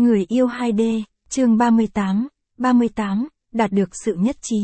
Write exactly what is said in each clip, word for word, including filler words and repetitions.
Người yêu hai D, chương ba mươi tám, ba mươi tám, đạt được sự nhất trí.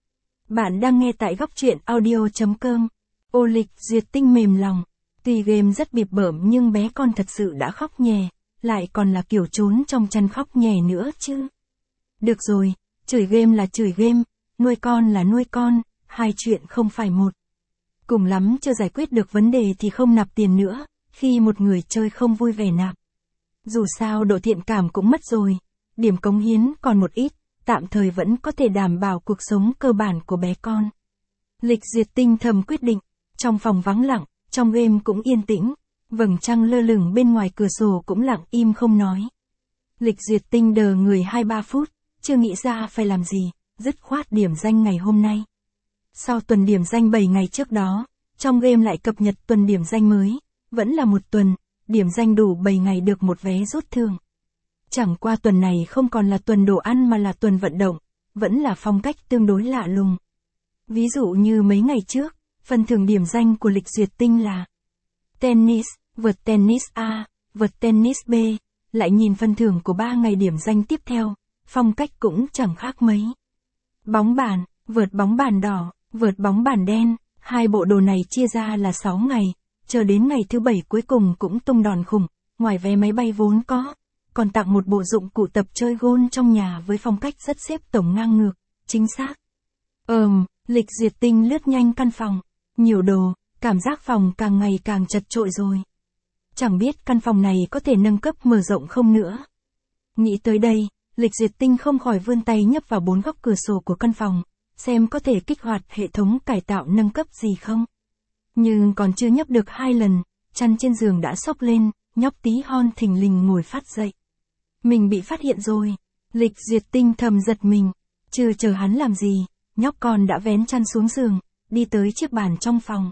Bạn đang nghe tại góc truyện audio chấm com. Ô Lịch Duyệt Tinh mềm lòng. Tuy game rất bịp bợm nhưng bé con thật sự đã khóc nhè, lại còn là kiểu trốn trong chăn khóc nhè nữa chứ. Được rồi, chửi game là chửi game, nuôi con là nuôi con, hai chuyện không phải một. Cùng lắm chưa giải quyết được vấn đề thì không nạp tiền nữa, khi một người chơi không vui vẻ nạp. Dù sao độ thiện cảm cũng mất rồi, điểm cống hiến còn một ít, tạm thời vẫn có thể đảm bảo cuộc sống cơ bản của bé con. Lịch Duyệt Tinh thầm quyết định, trong phòng vắng lặng, trong game cũng yên tĩnh, vầng trăng lơ lửng bên ngoài cửa sổ cũng lặng im không nói. Lịch Duyệt Tinh đờ người hai ba phút, chưa nghĩ ra phải làm gì, dứt khoát điểm danh ngày hôm nay. Sau tuần điểm danh bảy ngày trước đó, trong game lại cập nhật tuần điểm danh mới, vẫn là một tuần, điểm danh đủ bảy ngày được một vé rút thưởng. Chẳng qua tuần này không còn là tuần đồ ăn mà là tuần vận động, vẫn là phong cách tương đối lạ lùng. Ví dụ như mấy ngày trước, phần thưởng điểm danh của Lịch Duyệt Tinh là tennis, vợt tennis A, vợt tennis B, lại nhìn phần thưởng của ba ngày điểm danh tiếp theo, phong cách cũng chẳng khác mấy. Bóng bàn, vợt bóng bàn đỏ, vợt bóng bàn đen, hai bộ đồ này chia ra là sáu ngày, chờ đến ngày thứ bảy cuối cùng cũng tung đòn khủng, ngoài vé máy bay vốn có, còn tặng một bộ dụng cụ tập chơi gôn trong nhà với phong cách rất xếp tổng ngang ngược, chính xác. Ờm, Lịch Duyệt Tinh lướt nhanh căn phòng, nhiều đồ, cảm giác phòng càng ngày càng chật chội rồi. Chẳng biết căn phòng này có thể nâng cấp mở rộng không nữa. Nghĩ tới đây, Lịch Duyệt Tinh không khỏi vươn tay nhấp vào bốn góc cửa sổ của căn phòng, xem có thể kích hoạt hệ thống cải tạo nâng cấp gì không. Nhưng còn chưa nhấp được hai lần, chăn trên giường đã xốc lên, nhóc tí hon thình lình ngồi phát dậy. Mình bị phát hiện rồi, Lịch Duyệt Tinh thầm giật mình, chưa chờ hắn làm gì, nhóc con đã vén chăn xuống giường, đi tới chiếc bàn trong phòng.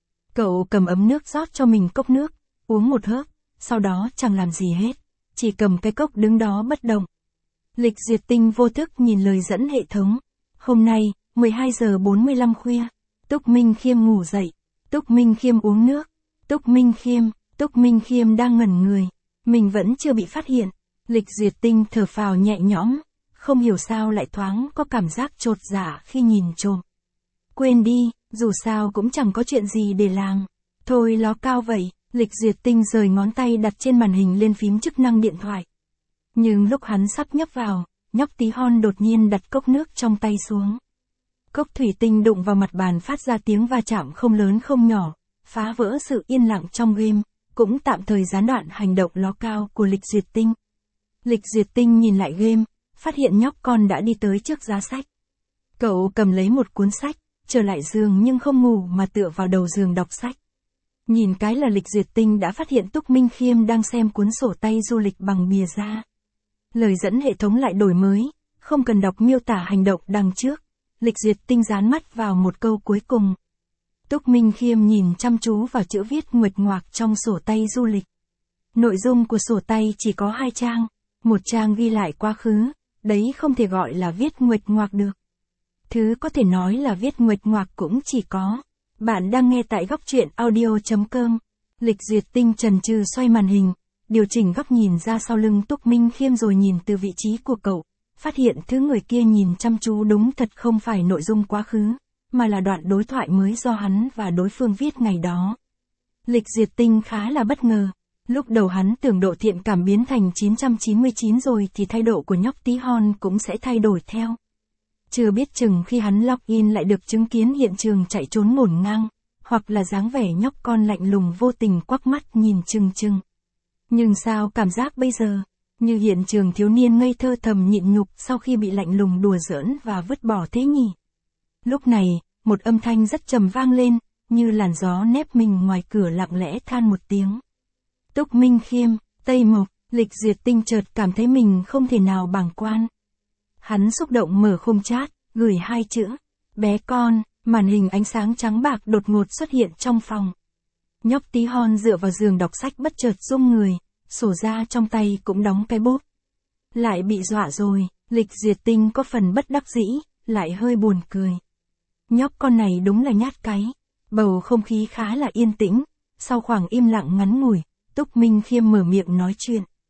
Cậu cầm ấm nước rót cho mình cốc nước, uống một hớp, sau đó chẳng làm gì hết, chỉ cầm cái cốc đứng đó bất động. Lịch Duyệt Tinh vô thức nhìn lời dẫn hệ thống. Hôm nay, mười hai giờ bốn mươi lăm khuya, Túc Minh Khiêm ngủ dậy, Túc Minh Khiêm uống nước, Túc Minh Khiêm, Túc Minh Khiêm đang ngẩn người, mình vẫn chưa bị phát hiện. Lịch Duyệt Tinh thở phào nhẹ nhõm, không hiểu sao lại thoáng có cảm giác chột dạ khi nhìn trộm. Quên đi, dù sao cũng chẳng có chuyện gì để làm. Thôi ló cao vậy, Lịch Duyệt Tinh rời ngón tay đặt trên màn hình lên phím chức năng điện thoại. Nhưng lúc hắn sắp nhấp vào, nhóc tí hon đột nhiên đặt cốc nước trong tay xuống. Cốc thủy tinh đụng vào mặt bàn phát ra tiếng va chạm không lớn không nhỏ, phá vỡ sự yên lặng trong game, cũng tạm thời gián đoạn hành động ló cao của Lịch Duyệt Tinh. Lịch Duyệt Tinh nhìn lại game, phát hiện nhóc con đã đi tới trước giá sách. Cậu cầm lấy một cuốn sách, trở lại giường nhưng không ngủ mà tựa vào đầu giường đọc sách. Nhìn cái là Lịch Duyệt Tinh đã phát hiện Túc Minh Khiêm đang xem cuốn sổ tay du lịch bằng bìa da. Lời dẫn hệ thống lại đổi mới, không cần đọc miêu tả hành động đằng trước. Lịch Duyệt Tinh dán mắt vào một câu cuối cùng. Túc Minh Khiêm nhìn chăm chú vào chữ viết nguệch ngoạc trong sổ tay du lịch. Nội dung của sổ tay chỉ có hai trang, một trang ghi lại quá khứ, đấy không thể gọi là viết nguệch ngoạc được. Thứ có thể nói là viết nguệch ngoạc cũng chỉ có. Bạn đang nghe tại góc truyện audio chấm com. Lịch Duyệt Tinh chần chừ xoay màn hình, điều chỉnh góc nhìn ra sau lưng Túc Minh Khiêm rồi nhìn từ vị trí của cậu, phát hiện thứ người kia nhìn chăm chú đúng thật không phải nội dung quá khứ, mà là đoạn đối thoại mới do hắn và đối phương viết ngày đó. Lịch Duyệt Tinh khá là bất ngờ, lúc đầu hắn tưởng độ thiện cảm biến thành chín trăm chín mươi chín rồi thì thái độ của nhóc tí hon cũng sẽ thay đổi theo. Chưa biết chừng khi hắn login lại được chứng kiến hiện trường chạy trốn ngổn ngang, hoặc là dáng vẻ nhóc con lạnh lùng vô tình quắc mắt nhìn chừng chừng. Nhưng sao cảm giác bây giờ, như hiện trường thiếu niên ngây thơ thầm nhịn nhục sau khi bị lạnh lùng đùa giỡn và vứt bỏ thế nhỉ? Lúc này, một âm thanh rất trầm vang lên, như làn gió nép mình ngoài cửa lặng lẽ than một tiếng. Túc Minh Khiêm, Tây Mộc, Lịch Duyệt Tinh chợt cảm thấy mình không thể nào bàng quan. Hắn xúc động mở khung chat, gửi hai chữ, bé con, màn hình ánh sáng trắng bạc đột ngột xuất hiện trong phòng. Nhóc tí hon dựa vào giường đọc sách bất chợt rung người, sổ ra trong tay cũng đóng cái bốp. Lại bị dọa rồi, Lịch Duyệt Tinh có phần bất đắc dĩ, lại hơi buồn cười. Nhóc con này đúng là nhát cái. Bầu không khí khá là yên tĩnh, sau khoảng im lặng ngắn ngủi, Túc Minh Khiêm mở miệng nói chuyện.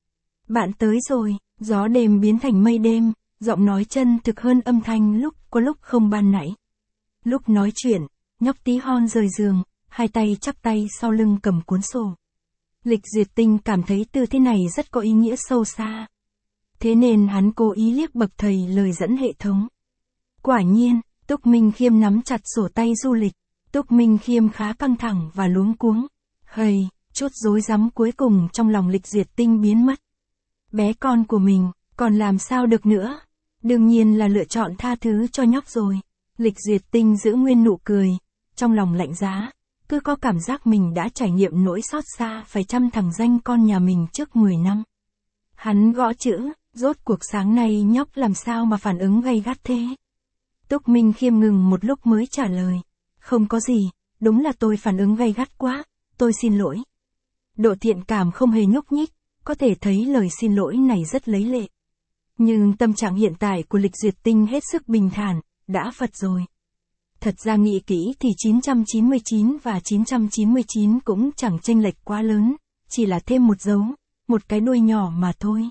Bạn tới rồi, gió đêm biến thành mây đêm, giọng nói chân thực hơn âm thanh lúc có lúc không ban nãy. Lúc nói chuyện, nhóc tí hon rời giường, hai tay chắp tay sau lưng cầm cuốn sổ. Lịch Duyệt Tinh cảm thấy tư thế này rất có ý nghĩa sâu xa. Thế nên hắn cố ý liếc bậc thầy lời dẫn hệ thống. Quả nhiên, Túc Minh Khiêm nắm chặt sổ tay du lịch. Túc Minh Khiêm khá căng thẳng và luống cuống. Hây, chút rối rắm cuối cùng trong lòng Lịch Duyệt Tinh biến mất. Bé con của mình, còn làm sao được nữa? Đương nhiên là lựa chọn tha thứ cho nhóc rồi. Lịch Duyệt Tinh giữ nguyên nụ cười, trong lòng lạnh giá, cứ có cảm giác mình đã trải nghiệm nỗi xót xa phải chăm thằng danh con nhà mình trước mười năm. Hắn gõ chữ, rốt cuộc sáng nay nhóc làm sao mà phản ứng gay gắt thế? Túc Minh Khiêm ngừng một lúc mới trả lời. Không có gì, đúng là tôi phản ứng gay gắt quá, tôi xin lỗi. Độ thiện cảm không hề nhúc nhích, có thể thấy lời xin lỗi này rất lấy lệ. Nhưng tâm trạng hiện tại của Lịch Duyệt Tinh hết sức bình thản, đã phật rồi. Thật ra nghĩ kỹ thì chín trăm chín mươi chín và chín trăm chín mươi chín cũng chẳng chênh lệch quá lớn, chỉ là thêm một dấu, một cái đuôi nhỏ mà thôi.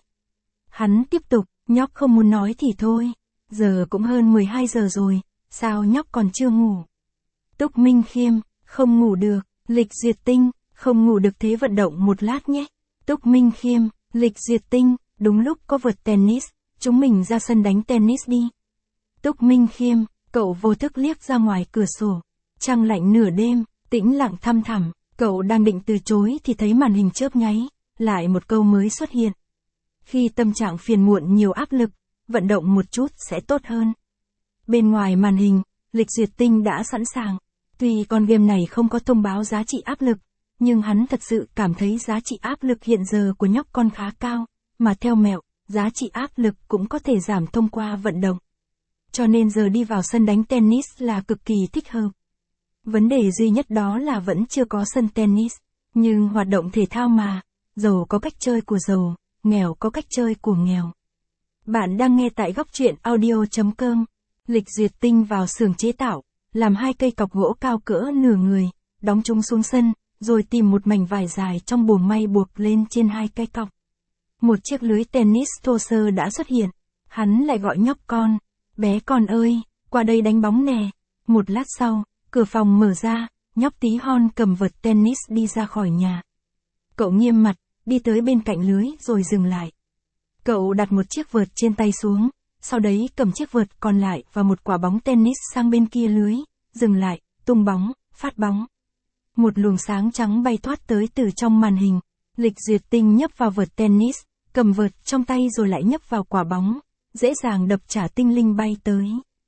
Hắn tiếp tục, nhóc không muốn nói thì thôi, giờ cũng hơn mười hai giờ rồi, sao nhóc còn chưa ngủ? Túc Minh Khiêm, không ngủ được, Lịch Duyệt Tinh, không ngủ được thế vận động một lát nhé. Túc Minh Khiêm, Lịch Duyệt Tinh, đúng lúc có vợt tennis, chúng mình ra sân đánh tennis đi. Túc Minh Khiêm, cậu vô thức liếc ra ngoài cửa sổ, trăng lạnh nửa đêm, tĩnh lặng thăm thẳm, cậu đang định từ chối thì thấy màn hình chớp nháy, lại một câu mới xuất hiện. Khi tâm trạng phiền muộn nhiều áp lực, vận động một chút sẽ tốt hơn. Bên ngoài màn hình, Lịch Duyệt Tinh đã sẵn sàng. Tuy con game này không có thông báo giá trị áp lực, nhưng hắn thật sự cảm thấy giá trị áp lực hiện giờ của nhóc con khá cao, mà theo mẹo, giá trị áp lực cũng có thể giảm thông qua vận động. Cho nên giờ đi vào sân đánh tennis là cực kỳ thích hợp. Vấn đề duy nhất đó là vẫn chưa có sân tennis, nhưng hoạt động thể thao mà, giàu có cách chơi của giàu, nghèo có cách chơi của nghèo. Bạn đang nghe tại góc truyện audio chấm com. Lịch Duyệt Tinh vào xưởng chế tạo, làm hai cây cọc gỗ cao cỡ nửa người, đóng chúng xuống sân, rồi tìm một mảnh vải dài trong buồng may buộc lên trên hai cây cọc. Một chiếc lưới tennis thô sơ đã xuất hiện. Hắn lại gọi nhóc con. Bé con ơi, qua đây đánh bóng nè. Một lát sau, cửa phòng mở ra, nhóc tí hon cầm vợt tennis đi ra khỏi nhà. Cậu nghiêm mặt, đi tới bên cạnh lưới rồi dừng lại. Cậu đặt một chiếc vợt trên tay xuống, sau đấy cầm chiếc vợt còn lại và một quả bóng tennis sang bên kia lưới, dừng lại, tung bóng, phát bóng. Một luồng sáng trắng bay thoát tới từ trong màn hình. Lịch Duyệt Tinh nhấp vào vợt tennis, cầm vợt trong tay rồi lại nhấp vào quả bóng, dễ dàng đập trả tinh linh bay tới.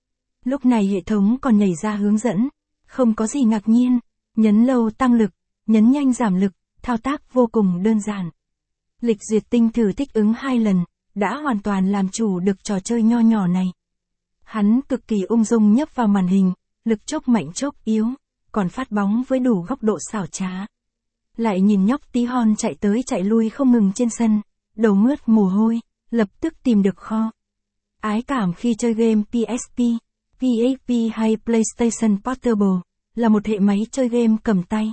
Lúc này hệ thống còn nhảy ra hướng dẫn, không có gì ngạc nhiên, nhấn lâu tăng lực, nhấn nhanh giảm lực, thao tác vô cùng đơn giản. Lịch Duyệt Tinh thử thích ứng hai lần, đã hoàn toàn làm chủ được trò chơi nho nhỏ này. Hắn cực kỳ ung dung nhấp vào màn hình, lực chốc mạnh chốc yếu, còn phát bóng với đủ góc độ xảo trá. Lại nhìn nhóc tí hon chạy tới chạy lui không ngừng trên sân, đầu mướt mồ hôi, lập tức tìm được kho. Ái cảm khi chơi game pê ét pê, pê ét pê hay PlayStation Portable, là một hệ máy chơi game cầm tay.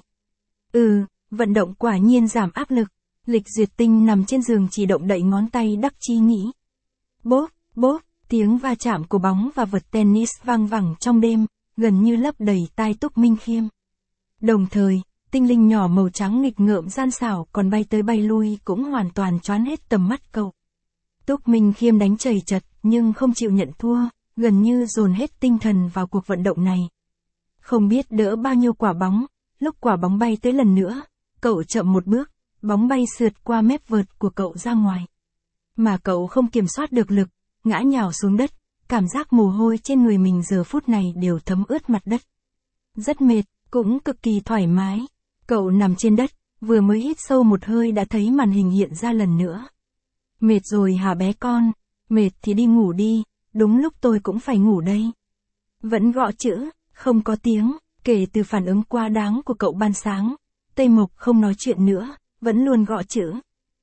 Ừ, vận động quả nhiên giảm áp lực. Lịch Duyệt Tinh nằm trên giường chỉ động đậy ngón tay đắc chí nghĩ. Bốp, bốp, tiếng va chạm của bóng và vợt tennis vang vẳng trong đêm, gần như lấp đầy tai Túc Minh Khiêm. Đồng thời, tinh linh nhỏ màu trắng nghịch ngợm gian xảo còn bay tới bay lui cũng hoàn toàn choán hết tầm mắt cậu. Túc Minh Khiêm đánh chầy chật nhưng không chịu nhận thua, gần như dồn hết tinh thần vào cuộc vận động này. Không biết đỡ bao nhiêu quả bóng, lúc quả bóng bay tới lần nữa, cậu chậm một bước, bóng bay sượt qua mép vợt của cậu ra ngoài. Mà cậu không kiểm soát được lực, ngã nhào xuống đất, cảm giác mồ hôi trên người mình giờ phút này đều thấm ướt mặt đất. Rất mệt, cũng cực kỳ thoải mái. Cậu nằm trên đất, vừa mới hít sâu một hơi đã thấy màn hình hiện ra lần nữa. Mệt rồi hả bé con? Mệt thì đi ngủ đi, đúng lúc tôi cũng phải ngủ đây. Vẫn gõ chữ, không có tiếng, kể từ phản ứng quá đáng của cậu ban sáng. Tây Mộc không nói chuyện nữa, vẫn luôn gõ chữ.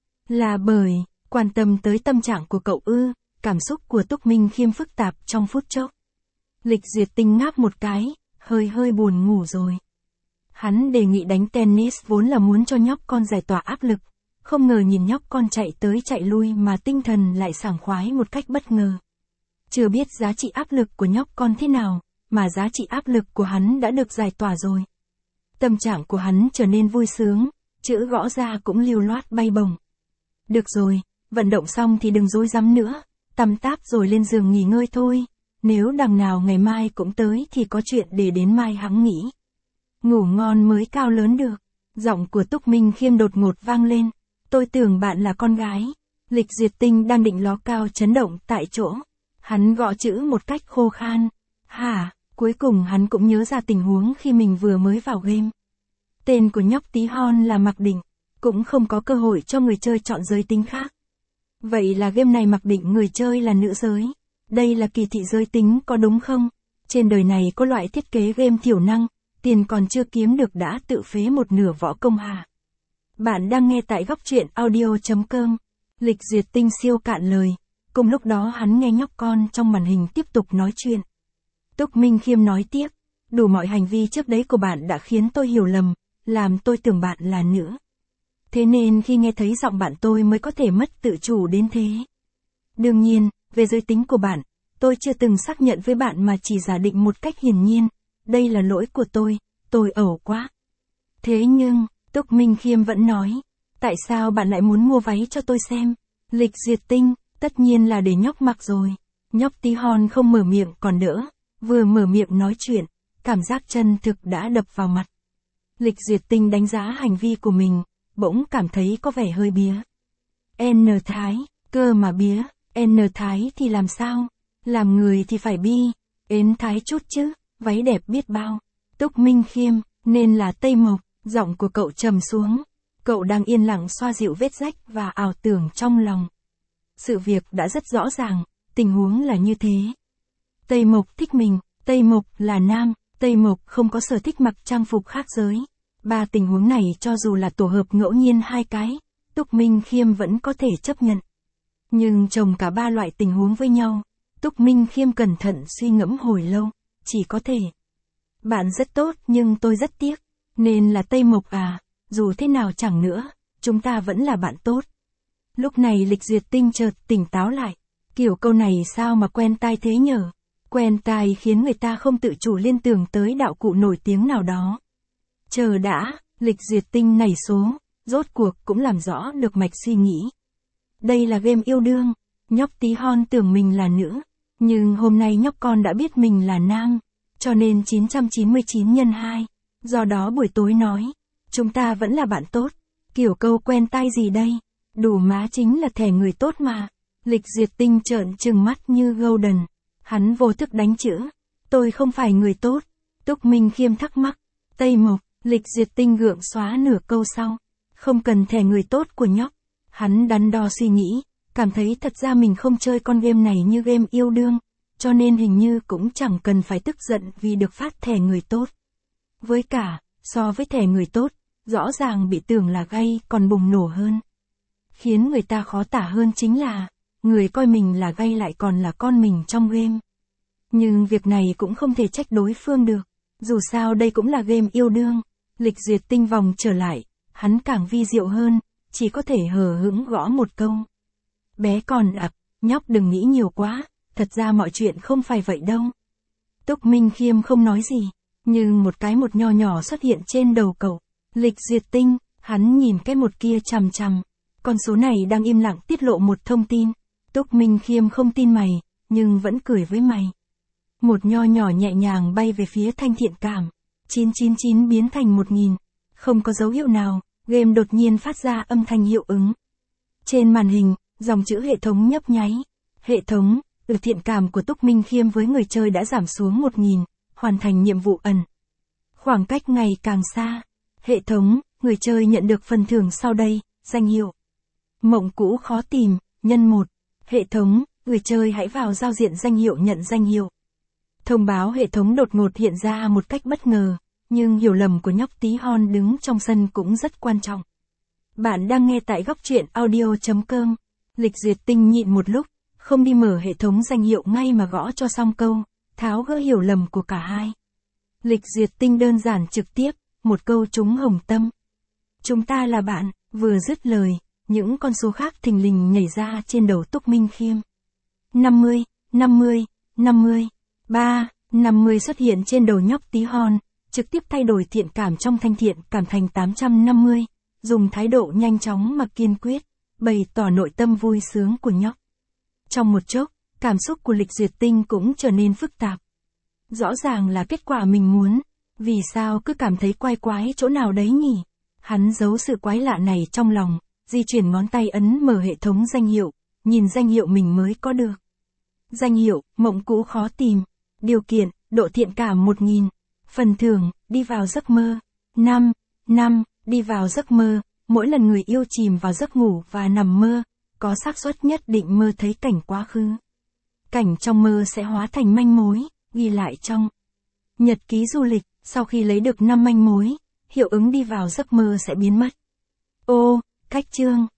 Là bởi, quan tâm tới tâm trạng của cậu ư, cảm xúc của Túc Minh Khiêm phức tạp trong phút chốc. Lịch Duyệt Tinh ngáp một cái, hơi hơi buồn ngủ rồi. Hắn đề nghị đánh tennis vốn là muốn cho nhóc con giải tỏa áp lực, Không ngờ nhìn nhóc con chạy tới chạy lui mà tinh thần lại sảng khoái một cách bất ngờ. Chưa biết giá trị áp lực của nhóc con thế nào, mà giá trị áp lực của hắn đã được giải tỏa rồi. Tâm trạng của hắn trở nên vui sướng, chữ gõ ra cũng lưu loát bay bổng. Được rồi, vận động xong thì đừng rối rắm nữa, tắm táp rồi lên giường nghỉ ngơi thôi, nếu đằng nào ngày mai cũng tới thì có chuyện để đến mai hẵng nghỉ. Ngủ ngon mới cao lớn được. Giọng của Túc Minh Khiêm đột ngột vang lên. Tôi tưởng bạn là con gái. Lịch Duyệt Tinh đang định ló cao chấn động tại chỗ. Hắn gõ chữ một cách khô khan. Hả, cuối cùng hắn cũng nhớ ra tình huống khi mình vừa mới vào game. Tên của nhóc tí hon là Mặc Định, cũng không có cơ hội cho người chơi chọn giới tính khác. Vậy là game này mặc định người chơi là nữ giới. Đây là kỳ thị giới tính có đúng không? Trên đời này có loại thiết kế game thiểu năng, tiền còn chưa kiếm được đã tự phế một nửa võ công hả? Bạn đang nghe tại góc truyện audio.com. Lịch Duyệt Tinh siêu cạn lời. Cùng lúc đó hắn nghe nhóc con trong màn hình tiếp tục nói chuyện. Túc Minh Khiêm nói tiếp. Đủ mọi hành vi trước đấy của bạn đã khiến tôi hiểu lầm, làm tôi tưởng bạn là nữ. Thế nên khi nghe thấy giọng bạn tôi mới có thể mất tự chủ đến thế. Đương nhiên, về giới tính của bạn, tôi chưa từng xác nhận với bạn mà chỉ giả định một cách hiển nhiên. Đây là lỗi của tôi, tôi ẩu quá. Thế nhưng, Túc Minh Khiêm vẫn nói, tại sao bạn lại muốn mua váy cho tôi xem? Lịch Duyệt Tinh, tất nhiên là để nhóc mặc rồi. Nhóc tí hon không mở miệng còn đỡ, vừa mở miệng nói chuyện, cảm giác chân thực đã đập vào mặt. Lịch Duyệt Tinh đánh giá hành vi của mình, bỗng cảm thấy có vẻ hơi bía. N Thái, cơ mà bía, N Thái thì làm sao? Làm người thì phải bi, ến thái chút chứ, váy đẹp biết bao. Túc Minh Khiêm, nên là Tây Mộc, giọng của cậu trầm xuống. Cậu đang yên lặng xoa dịu vết rách và ảo tưởng trong lòng. Sự việc đã rất rõ ràng, tình huống là như thế. Tây Mộc thích mình, Tây Mộc là nam, Tây Mộc không có sở thích mặc trang phục khác giới. Ba tình huống này cho dù là tổ hợp ngẫu nhiên hai cái, Túc Minh Khiêm vẫn có thể chấp nhận. Nhưng chồng cả ba loại tình huống với nhau, Túc Minh Khiêm cẩn thận suy ngẫm hồi lâu, chỉ có thể. Bạn rất tốt nhưng tôi rất tiếc, nên là Tây Mộc à, dù thế nào chẳng nữa, chúng ta vẫn là bạn tốt. Lúc này Lịch Duyệt Tinh chợt tỉnh táo lại, kiểu câu này sao mà quen tai thế nhở? Quen tai khiến người ta không tự chủ liên tưởng tới đạo cụ nổi tiếng nào đó. Chờ đã, Lịch Duyệt Tinh nảy số, rốt cuộc cũng làm rõ được mạch suy nghĩ. Đây là game yêu đương, nhóc tí hon tưởng mình là nữ, nhưng hôm nay nhóc con đã biết mình là nam, cho nên chín trăm chín mươi chín nhân hai, do đó buổi tối nói, chúng ta vẫn là bạn tốt, kiểu câu quen tai gì đây, đủ má chính là thẻ người tốt mà. Lịch Duyệt Tinh trợn trừng mắt như Golden, hắn vô thức đánh chữ, tôi không phải người tốt. Túc Minh Khiêm thắc mắc, Tây Mộc, Lịch Duyệt Tinh gượng xóa nửa câu sau, không cần thẻ người tốt của nhóc. Hắn đắn đo suy nghĩ, cảm thấy thật ra mình không chơi con game này như game yêu đương, cho nên hình như cũng chẳng cần phải tức giận vì được phát thẻ người tốt. Với cả, so với thẻ người tốt, rõ ràng bị tưởng là gay còn bùng nổ hơn. Khiến người ta khó tả hơn chính là, người coi mình là gay lại còn là con mình trong game. Nhưng việc này cũng không thể trách đối phương được, dù sao đây cũng là game yêu đương. Lịch Duyệt Tinh vòng trở lại, hắn càng vi diệu hơn, chỉ có thể hờ hững gõ một câu. Bé còn ập, nhóc đừng nghĩ nhiều quá, thật ra mọi chuyện không phải vậy đâu. Túc Minh Khiêm không nói gì, nhưng một cái một nho nhỏ xuất hiện trên đầu cậu. Lịch Duyệt Tinh, hắn nhìn cái một kia chằm chằm. Con số này đang im lặng tiết lộ một thông tin. Túc Minh Khiêm không tin mày, nhưng vẫn cười với mày. Một nho nhỏ nhẹ nhàng bay về phía Thanh Thiện Cảm. chín chín chín biến thành một nghìn. Không có dấu hiệu nào, game đột nhiên phát ra âm thanh hiệu ứng. Trên màn hình, dòng chữ hệ thống nhấp nháy. Hệ thống, ừ thiện cảm của Túc Minh Khiêm với người chơi đã giảm xuống một nghìn, hoàn thành nhiệm vụ ẩn. Khoảng cách ngày càng xa. Hệ thống, người chơi nhận được phần thưởng sau đây, danh hiệu. Mộng cũ khó tìm, nhân một. Hệ thống, người chơi hãy vào giao diện danh hiệu nhận danh hiệu. Thông báo hệ thống đột ngột hiện ra một cách bất ngờ, nhưng hiểu lầm của nhóc tí hon đứng trong sân cũng rất quan trọng. Bạn đang nghe tại góc truyện audio.com. Lịch Duyệt Tinh nhịn một lúc, không đi mở hệ thống danh hiệu ngay mà gõ cho xong câu, tháo gỡ hiểu lầm của cả hai. Lịch Duyệt Tinh đơn giản trực tiếp, một câu trúng hồng tâm. Chúng ta là bạn, vừa dứt lời, những con số khác thình lình nhảy ra trên đầu Túc Minh Khiêm. năm mươi, năm mươi, năm mươi, ba, năm mươi xuất hiện trên đầu nhóc tí hon, trực tiếp thay đổi thiện cảm trong thanh thiện cảm thành tám trăm năm mươi, dùng thái độ nhanh chóng mà kiên quyết, bày tỏ nội tâm vui sướng của nhóc. Trong một chốc, cảm xúc của Lịch Duyệt Tinh cũng trở nên phức tạp. Rõ ràng là kết quả mình muốn, vì sao cứ cảm thấy quái quái chỗ nào đấy nhỉ? Hắn giấu sự quái lạ này trong lòng, di chuyển ngón tay ấn mở hệ thống danh hiệu, nhìn danh hiệu mình mới có được. Danh hiệu, mộng cũ khó tìm. Điều kiện, độ thiện cảm một nghìn. Phần thưởng, đi vào giấc mơ. năm. năm. Đi vào giấc mơ. Mỗi lần người yêu chìm vào giấc ngủ và nằm mơ, có xác suất nhất định mơ thấy cảnh quá khứ. Cảnh trong mơ sẽ hóa thành manh mối, ghi lại trong nhật ký du lịch. Sau khi lấy được năm manh mối, hiệu ứng đi vào giấc mơ sẽ biến mất. Ô, cách chương.